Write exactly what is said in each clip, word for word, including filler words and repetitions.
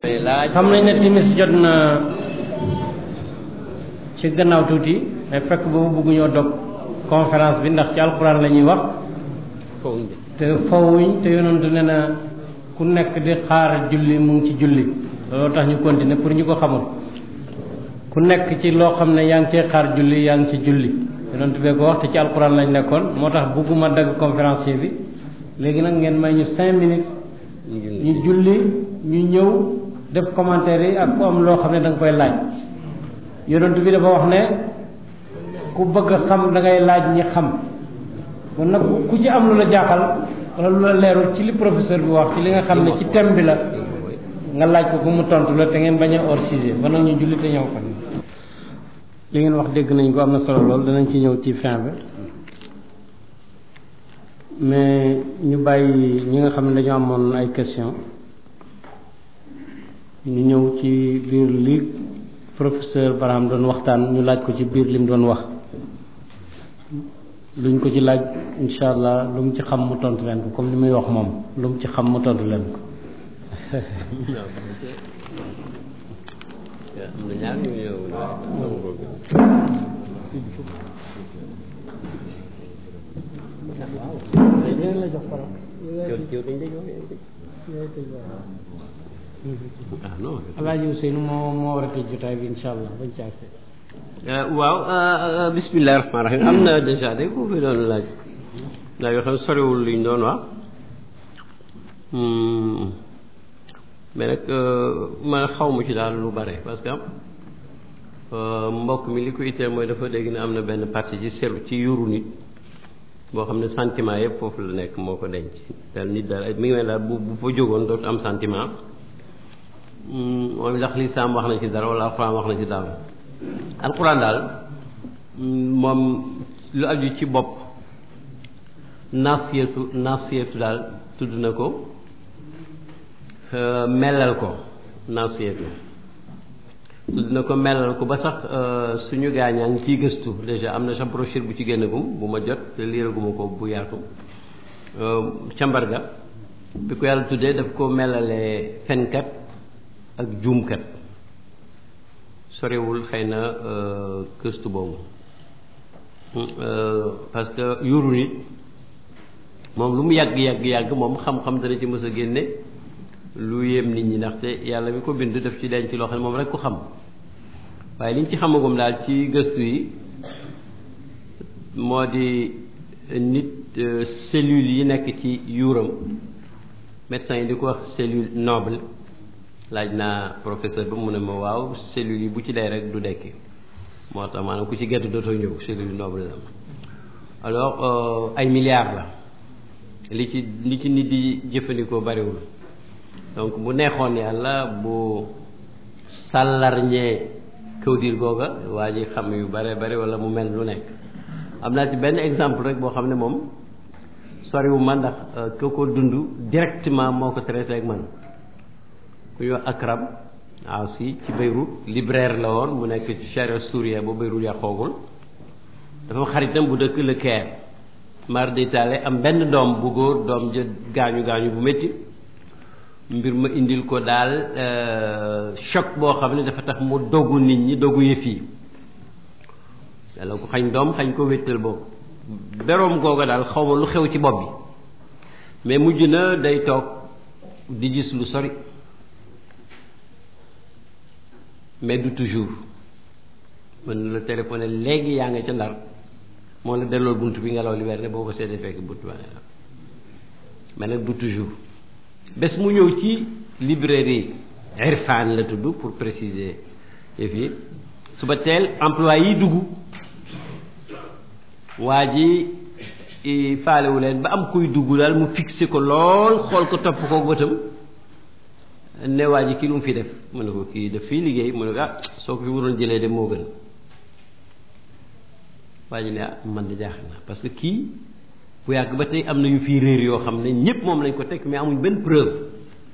xam nañ ne timis jot na ci gannaaw tuuti mais fekk boobu bëgguñoo dog conférence bi ndax ci alxuraan la ñuy wax te fawuñ te yonentu ne na ku nekk di xaar julli mu ngi ci julli looloo tax ñu continuer pour ñu ko xamul ku nekk ci loo xam ne yaa ngi cee xaar julli yaa ngi ci julli yonentu bee ko wax te ci alxuraan lañ nekkoon moo tax bëgguma dagg conférencier bi léegi nag ngeen may ñu cinq minutes ñu julli ñu ñëw def commentaire yi ak ku am loo xam ne da nga koy laaj yonent bi dafa wax ne ku bëgg a xam da ngay laaj ñi xam kon nag ku ci am lu la jaaxal wala lu la leerul ci li professeur bi wax ci li nga xam ne ci thème bi la nga laaj ko ku mu tontu la te ngeen bañ a hors sujet ba nag ñu julli te ñëw fan li ngeen wax dégg nañ ko am na solo lool danañ ci ñëw ci fin bi mais ñu bàyyi ñi nga xam ne dañoo amoon ay question ñu ñëw ci biir li professeur Barham doon waxtaan ñu laaj ko ci biir li mu doon wax luñ ko ci laaj insha allah lu mu ci xam mu tontu leen ko comme li muy wax moom lu mu ci xam mu tontu leen ko ah non Alaaji Ousseynou moo moo war a tëj jotaay bi insha allah bañ ci àgg. waaw bismillahi rahmaani rahim am na déjà de ku fi doon laaj laaj yoo xam ne soriwul liñ doon wax mais nag man xaw ma ci daal lu bare parce que mbokk mi li ko itteel mooy dafa dégg ne am na benn partie ci seru ci yuru nit boo xam ne sentiment yëpp foofu la nekk moo ko denc daal nit daal mi ngi mel daal bu bu fa jógoon dootu am sentiment moom ndax lislaam wax na ci dara wala alxuraan wax na ci dara alxuraan daal moom lu aju ci bopp nasiyatu nasiyatu daal tudd na ko melal ko nasiyatu tudd na ko melal ko ba sax suñu gaañaa ngi ciy gëstu déjà am na sa brochure bu ci génnagum bu ma jot te liiraguma ko bu yaatu cambarga bi ko yàlla tuddee daf ko melalee fenkat ak juumkat sorewul xëy na gëstu boobu parce que yuru nit moom lu mu yàgg yàgg yàgg moom xam-xam dana ci mës a génne lu yéem nit ñi ndaxte yàlla mi ko bind daf ci denc loo xam ne moom rek ko xam waaye liñ ci xamagum daal ci gëstu yi moo di nit cellules yi nekk ci yuuram médecins yi di ko wax cellule noble laaj naa professeur bi mu ne ma waaw cellules yi bu ci dee rek du dekki moo tax maanaam ku ci gerte dootoo ñëw cellule noble la alors ay milliards la li ci li ci nit di jëfandikoo bariwul donc bu neexoon yàlla bu sàllarñee kawdir googa waa ji xam yu bare bari wala mu mel lu nekk am naa ci benn exemple rek boo xam ne moom soriwu ma ndax ko ko dund directement moo ko traité ak man ku ñuy wax Akram aussi ci Beyrouth libraire la woon mu nekk ci charia souria ba Beyrouth yàqoogul dafa xaritam bu dëkk Le Caire mar d'Italie am benn doom bu góor doom jë gaañu gaañu bu métti mbir ma indil ko daal choc boo xam ne dafa tax mu dogu nit ñi dogu yëf yi yàlla ko xañ doom xañ ko wéttal boobu beroom googa daal xaw ma lu xew ci bopp bi mais mujj na day toog di gis lu sori mais du toujours mën la téléphoné léegi yaa nga ca Ndar moo la delloo bunt bi ngelaw li weer ne boo ko seetee fekk bunt ba mais nag du toujours bés mu ñëw ci librairie Irfan la tudd pour préciser yëf yi suba teel emploi yi dugg waa ji faalewu leen ba am kuy dugg daal mu fixé ko lool xool ko topp ko bëtam ne waa ji kii lu mu fi def mu ne ko kii def fii liggéey mu ne ko ah soo ko fi waroon jëlee de moo gën waa ji ne ah man de jaaxal na parce que kii bu yàgg ba tey am na yu fii réer yoo xam ne ñépp moom lañ ko teg mais amuñ benn preuve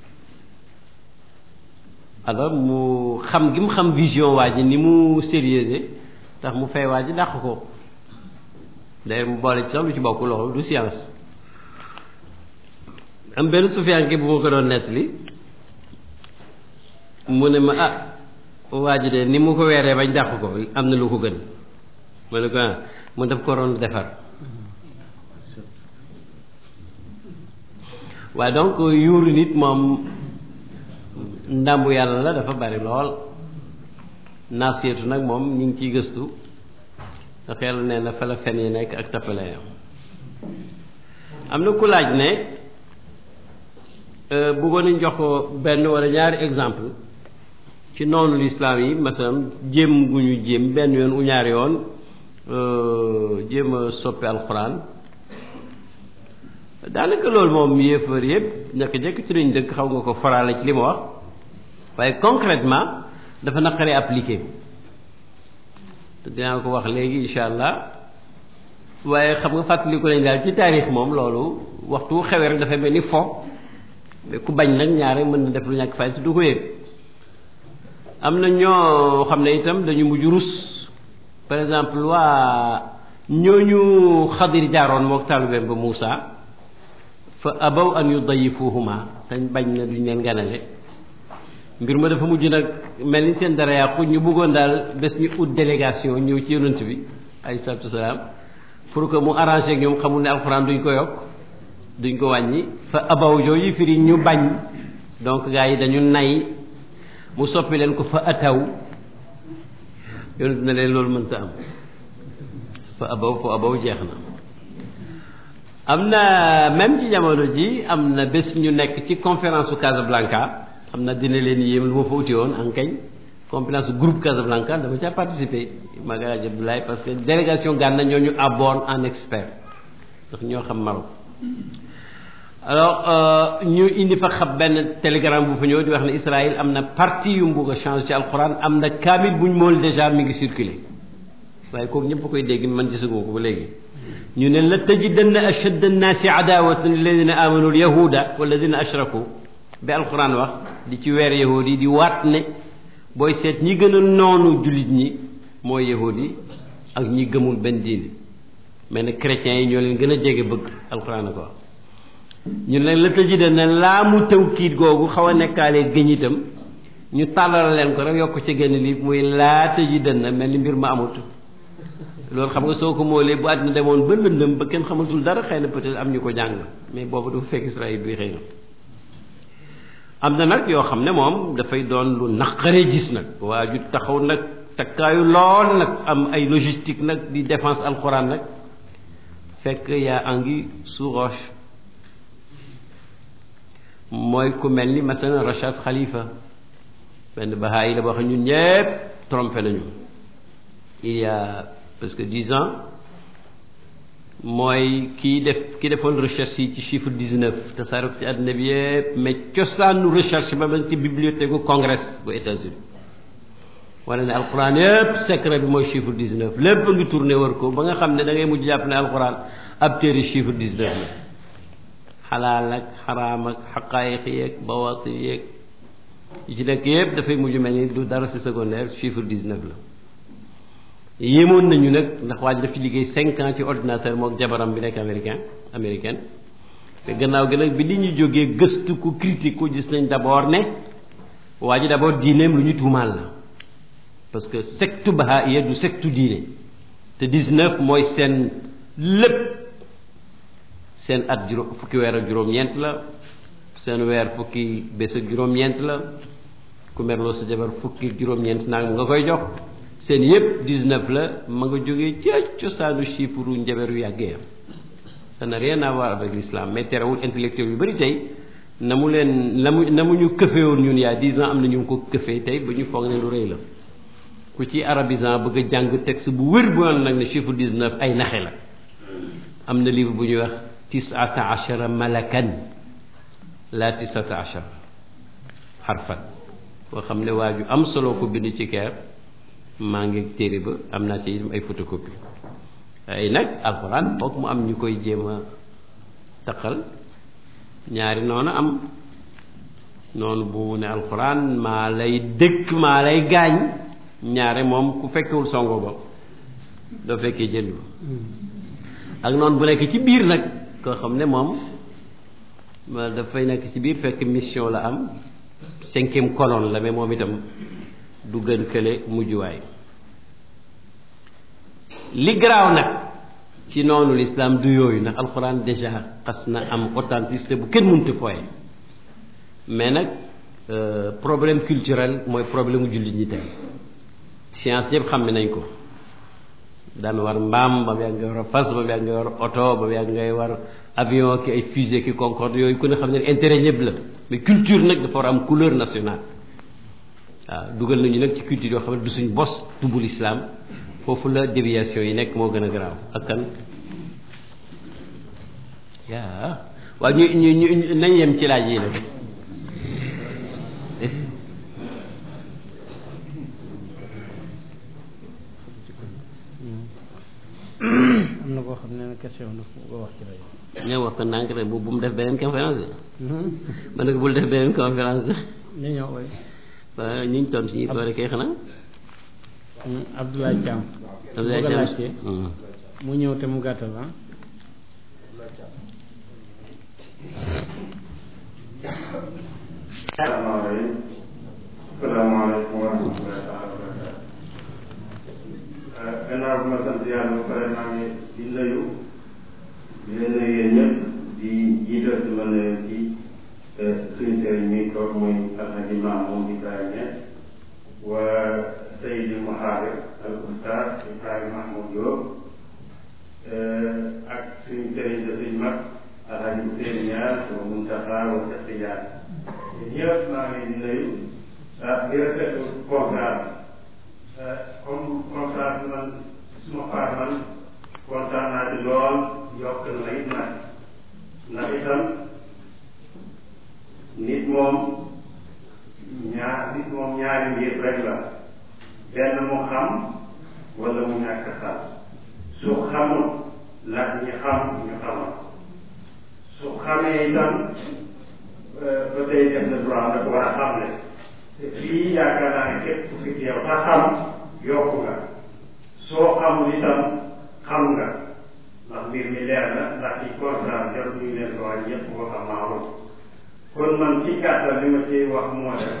alors mu xam gi mu xam vision waa ji ni mu sérieuse tax mu fay waa ji dàq ko d'ailleurs mu boole ci sax lu ci bokk loolu du science am benn sufiyanke bu ma ko doon nettali mu ne ma ah waa ji de ni mu ko weeree bañ dàq ko am na lu ko gën ma ne ko ah mu def ko roon defar waaye donc yuuru nit moom ndàmbu yàlla la dafa bari lool naasiyatu nag moom ñu ngi ciy gëstu te xel nee na fa la fen yi nekk ak tappale yam am na ku laaj ne bëggoon nañ jox ko benn wala ñaari exemple ci noonu lislaam yi masalan jéem gu ñu jéem benn yoon u ñaari yoon jéem a soppi alxuraan daanaka loolu moom yéefar yëpp ñàkk jekk ci lañ dëkk xaw nga ko farale ci li ma wax waaye concrètement dafa naqaree appliqué te dinaa ko wax léegi incha allah waaye xam nga fàttaliku nañ daal ci taarix moom loolu waxtu xewee rek dafay mel ni fo mais ku bañ nag ñaare mën na def lu ñàkk fay si du ko yëg am na ñoo xam ne itam dañu mujj rus par exemple waa ñooñu Xadir jaaroon mook taalibeem ba Muusa fa abaw an yudayifuhuma dañ bañ na duñ leen ganale mbir ma dafa mujj nag mel ni seen dara yàqu ñu bëggoon daal bés ñu ut délégation ñëw ci yonent bi alayhi salaatu wasalaam pour que mu arrangé ak ñoom xamul ne alxuraan duñ ko yokk duñ ko wàññi fa abaw jooju firi ñu bañ donc gars yi dañu nay mu soppi leen ko fa ataw yonent na leen loolu mënta am fa abaw fa abaw jeex na am na même ci jamono ji am na bés ñu nekk ci conférence su Casablanca xam na dina leen yéem lu ma fa uti woon en kañ conférence groupe Casablanca dama caa participer Magaladi Abdoulaye parce que délégation Gànna ñoo ñu abord en expert ndax ñoo xam Maroc alors ñu indi fa xam benn télégramme bu fa ñëw di wax ne Israël am na partie yu mu bugg a changer ci alxuraan am na kaamil buñ mool déjà mi ngi circulé waaye kooku ñëpp a koy dégg man gisaguma ko ba léegi ñu ne la tajidanna ashadda annaasi adawatan lilladina amanu alyahuda walladina ashraku bi alxuraan wax di ci weer yahud yi di waat ne booy seet ñi gën a noonu jullit ñi mooy yahud yi ak ñi gëmul benn diine mais nag chrétiens yi ñoo leen gën a jege bëgg alxuraan a ko wax ñu ne la tajidanna laa mu tawkiit googu xaw a nekkaalee gëñ itam ñu tàllal leen ko rek yokk ci génn lii muy laa tajidanna mel ni mbir ma amut loolu xam nga soo ko moolee bu àddina demoon ba lëndëm ba kenn xamatul dara xëy na peut-être am ñu ko jàng mais boobu du fekk Israël bi xëy na am na nag yoo xam ne moom dafay doon lu naqaree gis nag waa ju taxaw nag takkaayu lool nag am ay logistique nag di défense alxuraan nag fekk yaa anguille sous roche mooy ku mel ni masalan Rachad Khalifa benn bahaay la boo xam ñun ñëpp trompé nañu il y a presque dix ans mooy kii def ki defoon recherche yi ci chiffre dix-neuf te saarok ci àddina bi yëpp mais cosaanu recherche ba ba ci bibliothèque bu congrès bu États-Unis wala ne alquran yëpp secret bi mooy chiffre dix-neuf lépp a ngi tourné wër ko ba nga xam ne da ngay mujj jàpp ne alquran ab téere chiffre dix-neuf la xalaal ak xaraam ak xaqaayiq yeeg bawaatin yeeg yi ci nekk yëpp dafay mujj mel ni du dara si secondaire chiffre dix-neuf la yéemoon nañu nag ndax waa ji daf ci liggéey cinq ans ci ordinateur mook jabaram bi nekk américain américaine te gannaaw gi nag bi li ñu jógee gëstu ko critique ko gis nañ d'abord ne waa ji d'abord diineem lu ñu tuumaal la parce que secte bahaïya du secte diine te dix-neuf mooy seen lépp seen at juróom fukki weer ak juróom-ñeent la seen weer fukki bés ak juróom-ñeent la ku merloo sa jabar fukki juróom-ñeent naa nga koy jox seen yëpp dix-neuf la ma nga jógee ca cosaanu chiffre njaberu yàggee am ça n'a rien à voir avec l'islam mais terewul intellectuel yu bari tey na mu leen na mu na mu ñu këfee woon ñun yaa dix ans am na ñu ko këfee tey ba ñu foog ne lu rëy la ku ci arabisant bëgg a jàng texte bu wér bu yoon nag ne chiffre dix-neuf ay naxe la am na livre bu ñuy wax tisata achara malakan la tisata achara xarfan boo xam ne waa ju am solo ko bind ci keer maa ngi téere ba am naa ci ay photocopie ay nag alxuraan foog mu am ñu koy jéem a taqal ñaari noonu am noonu bu ne alxuraan maa lay dëkk maa lay gaañ ñaare moom ku fekkewul songo ba doo fekkee jënd ba ak noonu bu nekk ci biir nag koo xam ne moom dafay nekk ci biir fekk mission la am cinquième colonne la mais moom itam du gën kële mujjuwaay li garaaw nag ci noonu l'islam du yooyu ndax alxuraan déjà xas na am authenticité bu kenn mënta fooye mais nag problème culturel mooy problème mu jullit ñi tey science ñëpp xam nañ ko daan war mbaam ba mu yàgg ngay war fas ba mu yàgg ngay war oto ba mu yàgg ngay war avion ki ay fusée ki concorde yooyu ku ne xam ne intérêt ñëpp la mais culture nag dafa war a am couleur nationale waaw dugal nañu nag ci culture yoo xam ne du suñ bos tubul islam foofu la déviation yi nekk moo gën a garaaw ak kan yaa waaw ñu ñu ñu nañ yem ci laaj yi nag am na koo xam ne question dafa ko wax ci rajo. ñoo wax ko ndànk rek bu bu mu def beneen conférence ma ne ko bul def beneen conférence ñu ñëw way waaw ñu ngi tontu si ñuy toore kay xanaa Abdoulaye Thiam Abdoulaye bëgg a Thiam laajte mu ñëw te mu gàttal ah salaamaaleykum salaamaaleykum wa rahmatullahi taala wa barakatu gannaaw bi ma sant yàlla ba pare maa ngi di nuyu di leen nuyu yéen ñëpp di jiital di ma nuyu ci suñu sëriñ mi toog muy alhaji Mamoun Ibrahima Niass wa Seydi Mouhadir al Oustaz Ibrahima Mahmoud Diop ak suñu sëriñ de suñu mag alhaji Ousseynou Niass wa Muntaxa wa Cheikh Tidiane ñëpp maa ngi leen di nuyu ah di rafetlu kontaan comme kontaan man suma part man kontaan naa ci lool yokk na it nag ndax itam nit moom ñaar nit moom ñaari mbir rek la benn mu xam wala mu ñàkk xam su xamul laaj ñi xam ñu xamal su xamee itam ba tey def na droit nag war a xamle te fii yaakaar naa ne képp ku fi teew ta xam yokku nga soo xamul itam xam nga ndax mbir mi leer na ndax ci conférence jarul ñu leen ko wax ñëpp ko xam maaruf kon man ci gàttal li ma ci wax moo def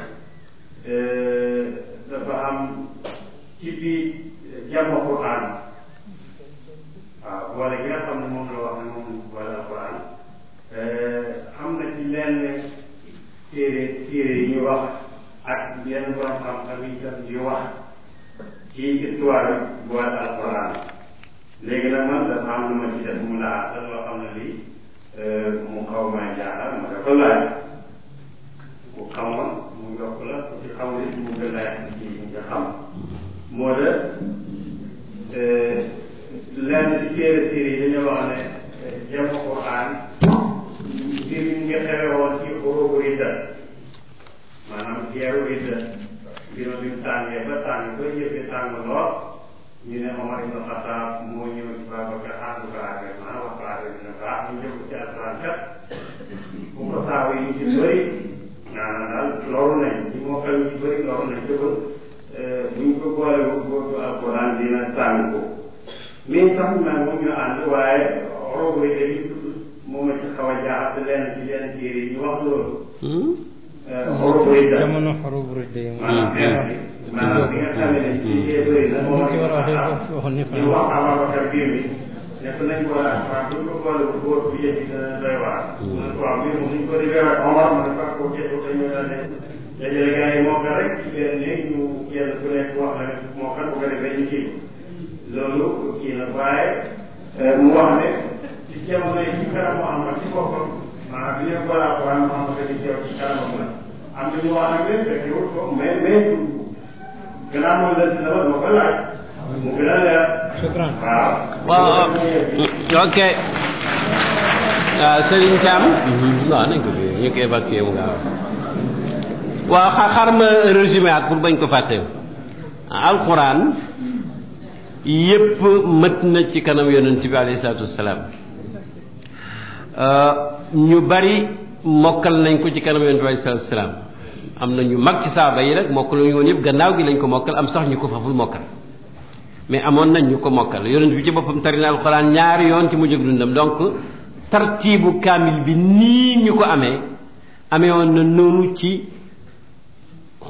dafa am ci biir jàmm Quran waaw boole gi nga xam ne moom la wax ne moom boole Quran am na ci lenn téere téere yi ñu wax ak yenn borom xam-xam yi tam di wax ci histoire boole alquran léegi nag man dafa am lu ma ci def mu laa da loo xam ne lii mu xaw maa jaaxal ma dafa laaj ku xamoon mu yokk la ku ci xamul it mu gën laaj ci nga xam moo de lenn ci téere téere yi dañoo wax ne jàmm Quran mbir mi nga xewe woon ci xurubu ridda maanaam jeeru ridda mbir ma bi mu tàngee ba tàng ba yëfe tàng lool ñu ne Omar ibn Khattab moo ñëw ci Babacar ànd ko àggal maanaam wax ko àggal dina baax ñu ñëw ci alquran kat bu ko saawa yi ñu ci bëri maanaam daal loru nañ ñi moo xew ñu bëri loru nañ jëbal buñ ko boole boobu alquran dina tàng ko mais sax nag moom ñu ànd waaye xurubu ridda yi moom la ci xaw a jaaxal lenn ci lenn téere yi ñu wax loolu. xurubu ridda jamono xurubu ridda yi. maanaam maanaam bi nga xam ne ci téere bëri na moom ci war a waxoon ni ñu wax Ababacar biir mi nekk nañ ko laaj waaw bu ñu ko boole bu góor bu yëg dina doy waar. mu ne ko waaw mbir moom ñu ko defee rek Omar ma ne faa ko jënd te ñu ne dajale gars yi moo ko rek ci benn néeg ñu kenn ku nekk wax na moo ko bu ko defee ñu kii loolu kii na waaye mu wax ne ci jamono yi ci kanam Muhammad ci boppam maanaam bi ñu ko laa ko waaye Muhammad di teew ci kanamam la am na ñu wax nag lépp rek yow ko mais mais gannaaw moom la si dama ko laaj mu gën a leer. shukran waaw. waaw ok waaw Serigne Thiam. waaw nañ ko fi ñu koy évacuer mu gaaw waaw xa xar ma résumé at pour bañ ko fàtte alquran yépp mët na ci kanam yonent bi alayhi salaatu wasalaam ñu bari mokkal nañ ko ci kanam yonent bi alayhi salaatu wasalaam am na ñu mag ci saaba yi rek mokkal ñu woon yëpp gannaaw gi lañ ko mokkal am sax ñu ko faful mokkal mais amoon nañ ñu ko mokkal yonent bi ci boppam tari na alxuraan ñaari yoon ci mujj ak dundam donc tartiibu kaamil bi nii ñu ko amee amee woon na noonu ci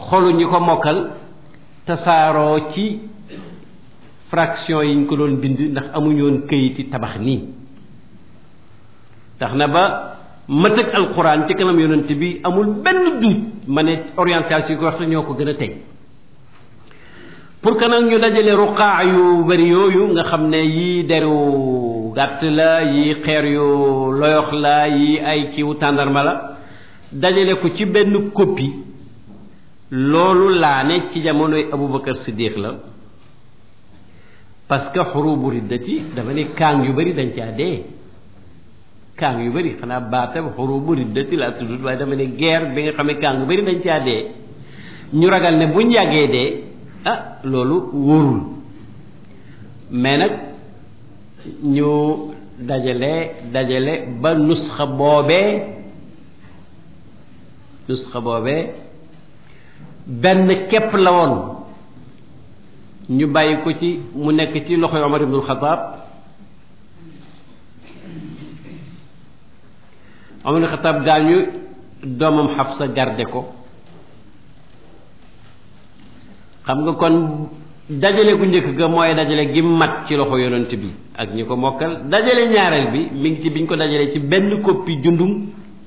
xolu ñi ko mokkal tasaaroo ci fraction yi ñu ko doon bind ndax amuñu woon këyiti tabax nii tax na ba mëtëg alquran ci kanam yonent bi amul benn duut ma ne orientation yi ko wax sax ñoo ko gën a tey pour que nag ñu dajale ruqaa yu bari yooyu nga xam ne yii deru gàtt la yii xeer yu loyox la yii ay kiiwu tàndarma la dajale ko ci benn copie loolu laa ne ci jamonoy Aboubacar Siddiq la parce que xurubu riddati dafa ne kaang yu bari dañ caa dee kaang yu bari xanaa baatam xurubu riddati laa tuddut waaye dama ne guerre bi nga xam ne kaang yu bari dañ caa dee ñu ragal ne buñ yàggee dee ah loolu wóorul mais nag ñu dajale dajale ba nusxa boobee nusxa boobee benn képp la woon ñu bàyyi ko ci mu nekk ci loxoy Omar ibnul Xataab Omar ibnul Xataab gaañu doomam Xafsa garde ko xam nga kon dajale gu njëkk ga mooy dajale gi mat ci loxo yonent bi ak ñi ko mokkal dajale ñaareel bi mi ngi ci biñ ko dajalee ci benn copie jundum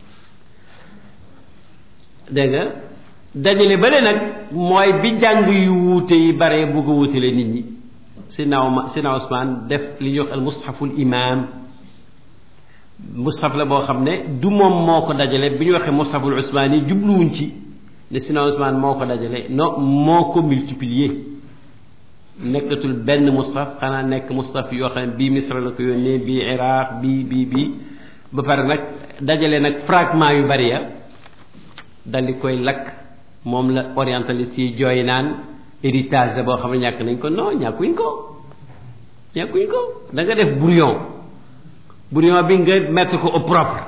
dégg nga dajale ba nag mooy bi jàng yu wuute yi bare bugg a wuutale nit ñi Seydina Seydina Ousmane def li ñuy wax al mushaful imam mushaf la boo xam ne du moom moo ko dajale bi ñu waxee mushaful Ousmane yi jubluwuñ ci ne Seydina Ousmane moo ko dajale non moo ko multiplier nekkatul benn mushaf xanaa nekk mushaf yoo xam ne bii Misra la ko yónnee bii Iraq bii bii bii ba pare nag dajale nag fragment yu bari ya dal di koy lakk moom la orientaliste yi jooy naan héritage la boo xam ne ñàkk nañ ko non ñàkkuñ ko ñàkkuñ ko da nga def brouillon brouillon bi nga mettre ko au propre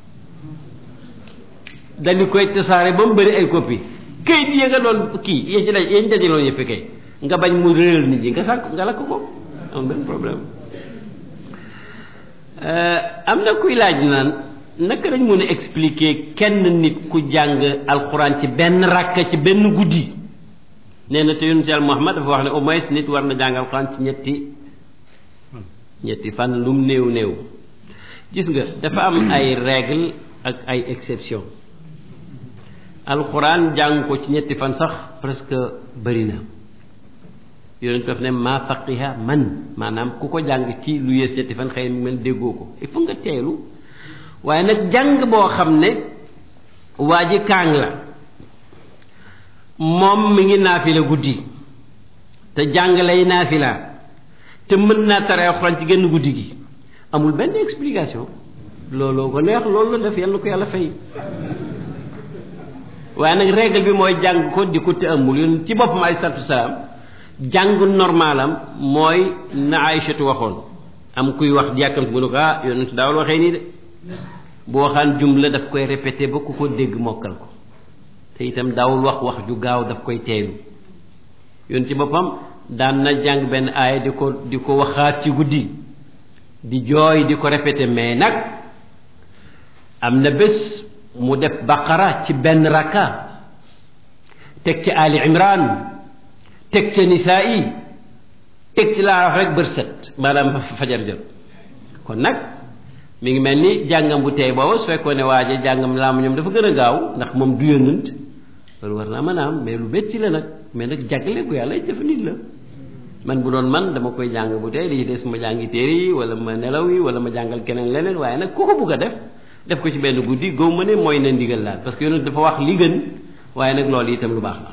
dal di koy tasaare ba mu bëri ay copie kayit yi nga doon kii yéen ci daj yéen dajaloon yëpp kay nga bañ mu réeral nit ñi nga sàkk nga lakk ko amul benn problème am na kuy laaj naan naka dañ mën a expliquer kenn nit ku jàng alxuraan ci benn rakka ci benn guddi nee na te yonent Yàlla Muhammad dafa wax ne au moins nit war na jàng alxuraan ci ñetti ñetti fan lum néew néew gis nga dafa am ay règle ak ay exception alxuraan jàng ko ci ñetti fan sax presque bëri na yonent daf ne maa faqiha man maanaam ku ko jàng ci lu yées ñetti fan xëy mel déggoo ko il faut nga teelu waaye nag jàng boo xam ne waa ji kaang la moom mi ngi naafila guddi te jàng lay naafila te mën naa tare alxuraan ci genn guddi gi amul benn explication looloo ko neex loolu la def yàlla ko yàlla fay waaye nag règle bi mooy jàng ko di ko te amul yoon ci boppam ay salaatu salaam jàng normalam mooy na Aïchatu waxoon am kuy wax jàkkamti mu ne ko ah yonent daawul waxee nii de bu waxaan jumla daf koy répété ba ku ko dégg mokkal ko te itam daawul wax wax ju gaaw daf koy teelu yoon ci boppam daan na jàng benn aaya di ko di ko waxaat ci guddi di jooy di ko répété mais nag am na bés mu def baqara ci benn rakka teg ci ali imran teg ca nisaa yi teg ci laa wax rek bërset maanaam fajar jot kon nag mi ngi mel ni jàngam bu tey booba su fekkoon ne waaje jàngam laamu ñoom dafa gën a gaaw ndax moom du yónnant loolu war naa mën a am mais lu métti la nag mais nag jagle ko yàlla def nit la man bu doon man dama koy jàng bu tey li ci des ma jàngi téere yi wala ma nelaw yi wala ma jàngal keneen leneen waaye nag ku ko bugg a def def ko ci benn guddi góob ma ne mooy na ndigal laal parce que yonent dafa wax li gën waaye nag loolu itam lu baax la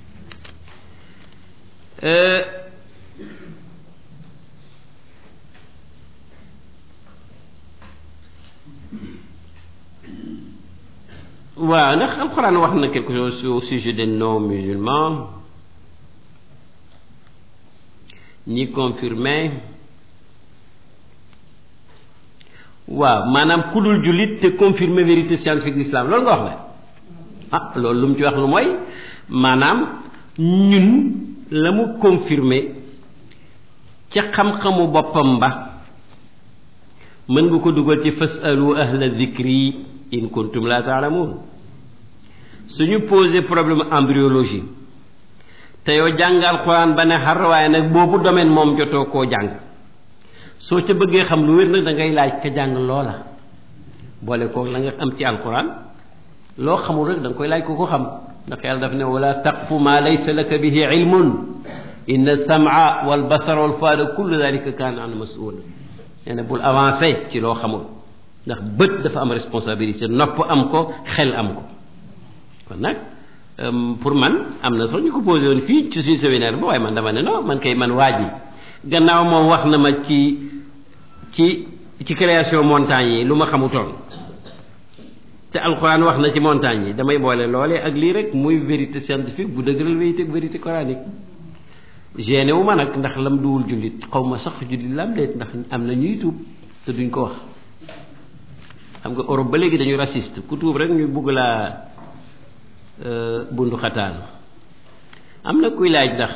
waaw ndax alxuraan wax na quelque chose au sujet des non musulmans ñi confirmé waaw maanaam ku dul jullit te confirmé vérité scientifique l'islam loolu nga wax la ah loolu lu mu ci wax lu mooy maanaam ñun la mu confirmé ca xam-xamu boppam ba mën nga ko dugal ci fasalu ahla dhikri in kuntum la taalamuun suñu posé problème embryologie te yow jàng alxuraan ba ne xar waaye nag boobu domaine moom jotoo koo jàng soo ca bëggee xam lu wér nag da ngay laaj ka jàng loola boole koo la nga am ci alxuraan loo xamul rek da nga koy laaj ko ko xam ndax yàlla daf ne wala taqfu ma laysa laka bihi ilmun inna sam'a wal basara wal fuada kullu dalika kaana an mas'ula nee na bul avancé ci loo xamul ndax bët dafa am responsabilité nopp am ko xel am ko kon nag pour man am na sax ñu ko posé woon fii ci suñu séminaire ba waaye man dama ne non man kay man waa ji gannaaw moom wax na ma ci ci ci création montagne yi lu ma xamutoon te alxuraan wax na ci montagne yi damay boole loolee ak lii rek muy vérité scientifique bu dëgëral vérité vérité coranique génne wu ma nag ndax lam duwul jullit xaw ma sax jullit lam déet ndax am na ñuy tuub te duñ ko wax xam nga Europe ba léegi dañu raciste ku tuub rek ñu bugg laa bundu xataan am na kuy laaj ndax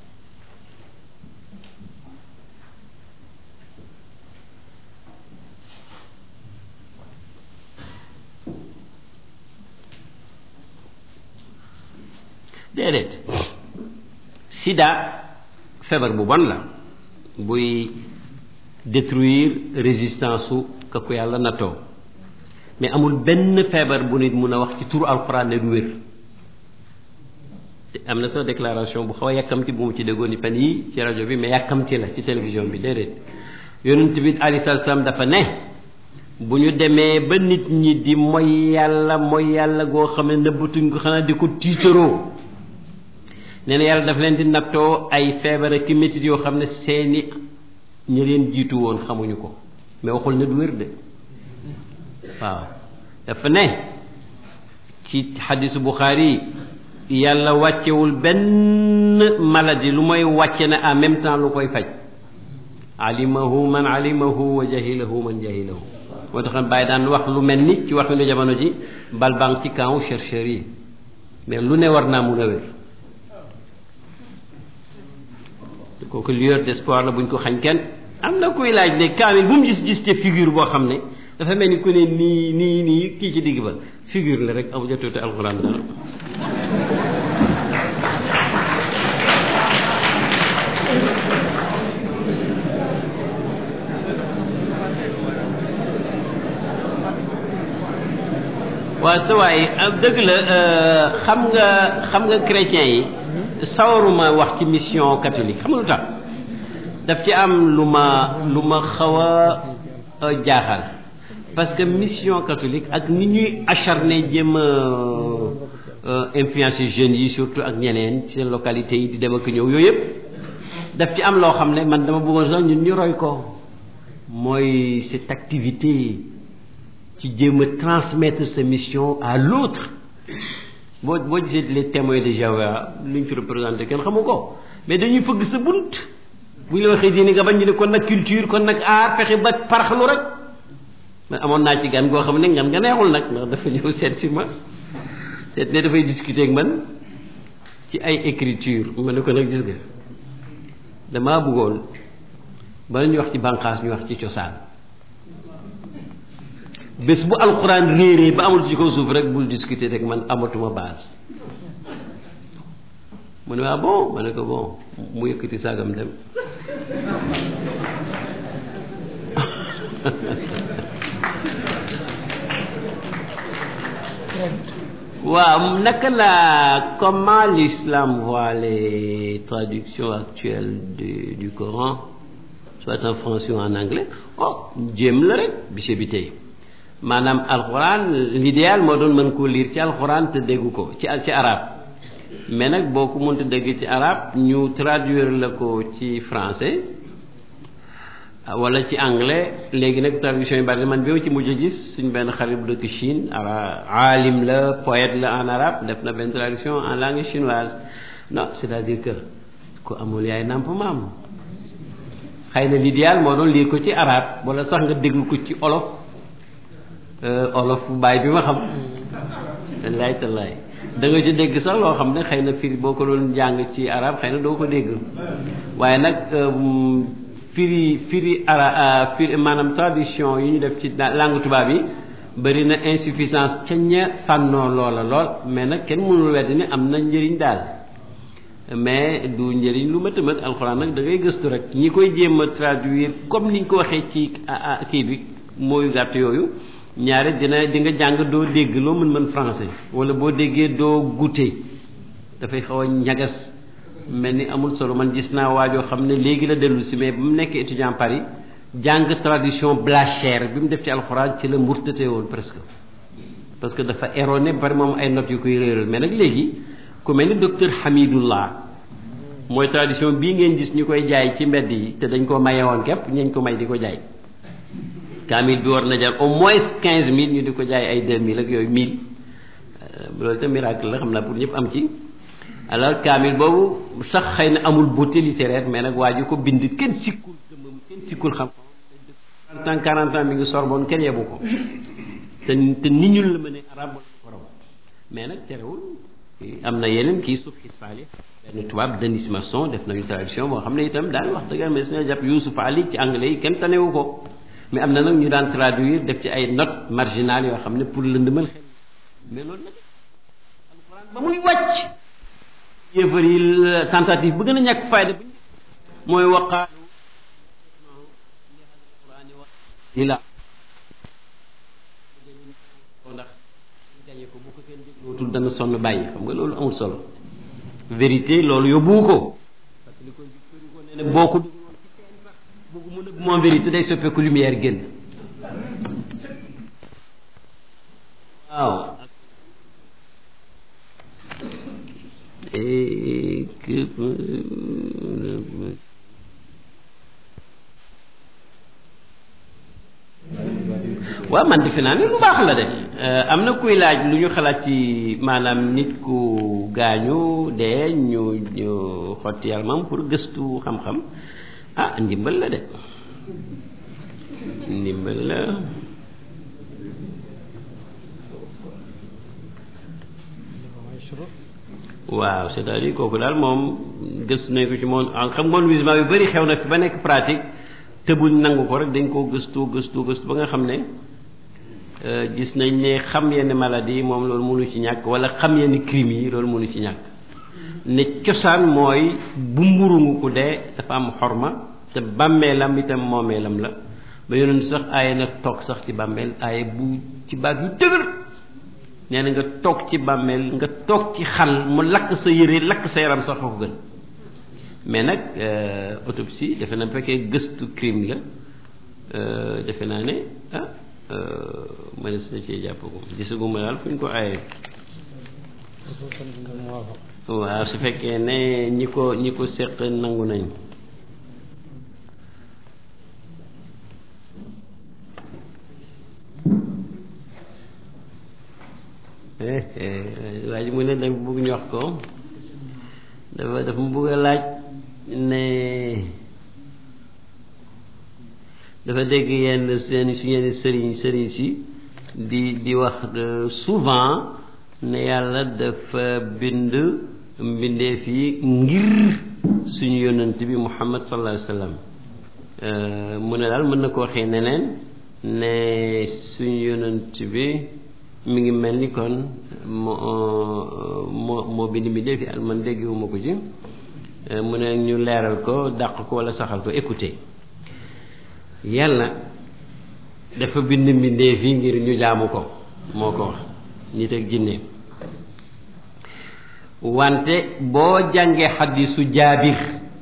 déedéet sida feebar bu bon la buy détruire résistance su ka ko yàlla nattoo mais amul benn feebar bu nit mun a wax ci turu alxuraan ne du wér am na sax déclaration bu xaw a yàkkamti bu mu ci déggoon ni fan yii ci rajo bi mais yàkkamti la ci télévision bi déedéet yonent bi aleyhi salaatu salaam dafa ne bu ñu demee ba nit ñi di mooy yàlla mooy yàlla goo xam ne nëbbatuñ ko xanaa di ko tiitaroo nee na yàlla dafa leen di nattoo ay feebar ak métit yoo xam ne seeni ñi leen jiitu woon xamuñu ko mais waxul ne du wér de waaw dafa ne ci xadisu Buxaari yàlla wàccewul benn maladie lu mooy wàcce na en même temps lu koy faj alimahu man alimahu wa jahilahu man jahilahu moo tax bàyyi daan wax lu mel ni ci waxinu jamono ji balbang ci camp chercheurs yi mais lu ne war naa mun a wér kooku lueur d'espoir la buñ ko xañ kenn am na kuy laaj ne kaamil bu mu gis gis te figure boo xam ne dafa mel ni ku ne nii nii nii kii ci digg ba figure la rek amu jotoote alxuraan dara waaw sa waay dëgg la xam nga xam nga chrétiens yi sawaruma wax ci mission catholique xam nga lu tax daf ci am lu ma lu ma xaw a jaaxal parce que mission catholique ak ni ñuy acharné jéem a influencer jeunes yi surtout ak ñeneen ci seen localité yi di dem ak ñëw yooyu yëpp daf ci am loo xam ne man dama bëggoon sax ñun ñu roy ko mooy cette activité ci jéem a transmettre sa mission à l'autre boo boo gisee les témoins de Jéhovah lu ñu fi représenté kenn xamu ko mais dañuy fëgg sa bunt bu ñu la waxee diini nga bañ ñu ne kon nag culture kon nag aar fexe ba paraxlu rek man amoon naa ci gan goo xam ne ngan nga neexul nag ndax dafa ñëw seet si ma seet ne dafay discuter ak man ci ay écriture ma ne ko nag gis nga damaa bëggoon bala ñuy wax ci bànqaas ñu wax ci cosaan bés bu alxuraan réeree ba amul ci kaw suuf rek bul discuter rek man amatuma base mu ne waa bon ma ne ko bon mu yëkkati saagam dem waaw naka la comment l'islam voit les traductions actuelles du, du Coran soit en français ou en anglais oh jéem la rek bise bi tey maanaam alxuraan l'idéal moo doon mën koo lire ci alxuraan te déggu ko ci ci arabe mais nag boo ko mënta dégg ci arabe ñu traduire la ko ci français wala ci anglais léegi nag traduction yu bari man bi ma ci mujj a gis suñ benn xarit bu dëkk Chine aalim la poète la en arabe def na benn traduction en langue chinoise non c'est-à-dire que ku amul yaay nàmp maam xëy na l'idéal moo doon lire ko ci arabe wala sax nga déglu ko ci olof olof baay bi ma xam wallaay tallaay da nga ci dégg sax loo xam ne xëy na firi boo ko doon jàng ci arabe xëy na doo ko dégg waaye nag firi firi ara firi maanaam traduction yi ñu def ci langue tubaab yi bëri na insuffisance ca ña fànnoo loola lool mais nag kenn mënul weddi ne am na njëriñ daal mais du njëriñ lu mët a mët alxuraan nag da ngay gëstu rek ñi koy jéem a traduire comme niñ ko waxee ci kii bi mooyu gàtt yooyu ñaare dina di nga jàng doo dégg loo mën mën français wala boo déggee doo goûter dafay xaw a ñagas mel ni amul solo. man gis naa waajoo xam ne léegi la dellu si mais ba mu nekk étudiant Paris jàng traduction Blachère bi mu def ci alxuraan ci la murtatee woon presque parce que dafa erroné bari moom ay notes yu koy réeral. mais nag léegi ku mel ni docteur Hamidullah mooy traduction bii ngeen gis ñu koy jaay ci mbedd yi te dañ ko maye woon képp ñañ ko may di ko jaay kaamil bi war na jar au moins quinze mille ñu di ko jaay ay deux mille ak yooyu mille loolu te miracle la xam naa pour ñëpp am ci. alors kaamil boobu sax xëy na amul beauté littéraire mais nag waa ji ko bind kenn sikkul gëmam kenn sikkul xam trente ans quarante ans mi ngi Sorbonne kenn yebu ko te te nit ñu la mën a arab wala borom mais nag terewul am na yeneen kii Subhi Salih benn tubaab Denis Masson def nañu traduction boo xam ne itam daal wax dëgg mais suñu jàpp Youssouf Ali ci anglais yi kenn tanewu ko mais am na nag ñu daan traduire def ci ay notes marginales yoo xam ne pour lëndëmal xel mais loolu nag alxuraan ba muy wàcc yéefar yi tentative bu gën a ñàkk fayda bu mooy waqaalu li la ndax gañe ko bu ko kenn déglootul dana sonn bàyyi xam nga loolu amul solo vérité loolu yóbbu ko parce que li koy victoire ko nee na boo ko dugaloon ci teen sax bëggu mën a moom vérité day soppeeku lumière génn waaw et que waaw man defe naa ne lu baax la de am na kuy laaj lu ñu xalaat ci maanaam nit ku gaañu dee ñu ñu xotti yaramam pour gëstu xam-xam ah ndimbal la de ndimbal la waaw c'est-à-dire kooku daal moom gëstu nañ ko ci moom xam ngoon musulman yu bëri xew na fi ba nekk pratique tëbuñ nangu ko rek dañ koo gëstu gëstu gëstu ba nga xam ne gis nañ ne xam yenn maladie moom loolu mënu ci ñàkk wala xam yenn crime yi loolu mënu ci ñàkk ne cosaan mooy bu mburungu ku dee dafa am xorma te bàmmeelam itam moomeelam la ba yonent sax aaye na toog sax ci bàmmeel aaye bu ci baat yu dëgër nee na nga toog ci bàmmeel nga toog ci xal mu lakk sa yére lakk sa yaram sax ko gën mais nag autopsie defe naa bu fekkee gëstu crime la defe naa ne ah mënees na cee jàpp ko gisaguma daal fu ñu ko aaye waaw su fekkee ne ñi ko ñi ko seq nangu nañ waa ji mu ne dafa bëgg ñu wax ko dafa dafa mu bëgg a laaj ne dafa dégg yenn seen si yenn sëriñ sëriñ si di di wax souvent ne yàlla dafa bind mbindeef yi ngir suñu yonent bi Muhammad sallallahu alayhi wa sallam mu ne daal mën na ko waxee neneen ne suñu yonent bi mi ngi mel ni kon moo moo moo bind mbindeef yi man déggewuma ko ci mu ne ñu leeral ko dàq ko wala saxal ko écoutez yàlla dafa bind mbindeef yi ngir ñu jaamu ko moo ko wax nit ak jinne wante boo jàngee xadisu jaabir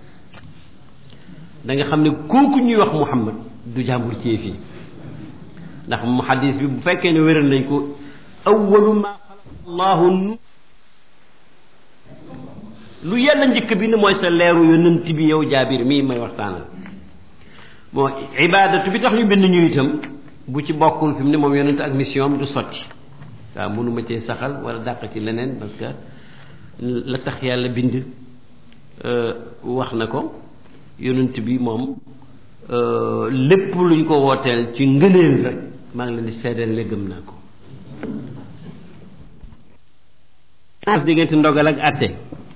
da nga xam ne kooku ñuy wax Muhammad du jàmbur ci fii ndax mu xadis bi bu fekkee ne wéral nañ ko awwalu ma xalaqa allahu nu lu yàlla njëkk bi ne mooy sa leeru yonent bi yow jaabir mii may waxtaanal bon ibaadatu bi tax ñu bind ñu itam bu ci bokkul fi mu ne moom yonent ak mission am du sotti waaw mënuma cee saxal wala dàq ci leneen parce que la tax yàlla bind wax na ko yonent bi moom lépp luñ ko wooteel ci ngëneel rek maa ngi leen di seedeel ne gëm naa ko as diggante ndogal ak atte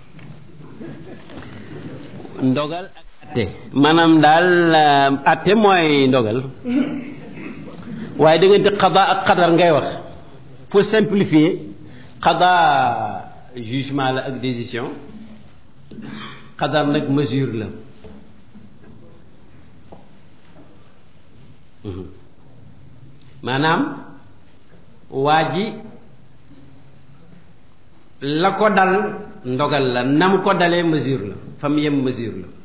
ndogal ak atte maanaam daal atte mooy ndogal waaye diggante xada ak xadar ngay wax pour simplifier xada jugement la ak décision xadar nag mesure la maanaam waa ji la ko dal ndogal la nam ko dalee mesure la fa mu yem mesure la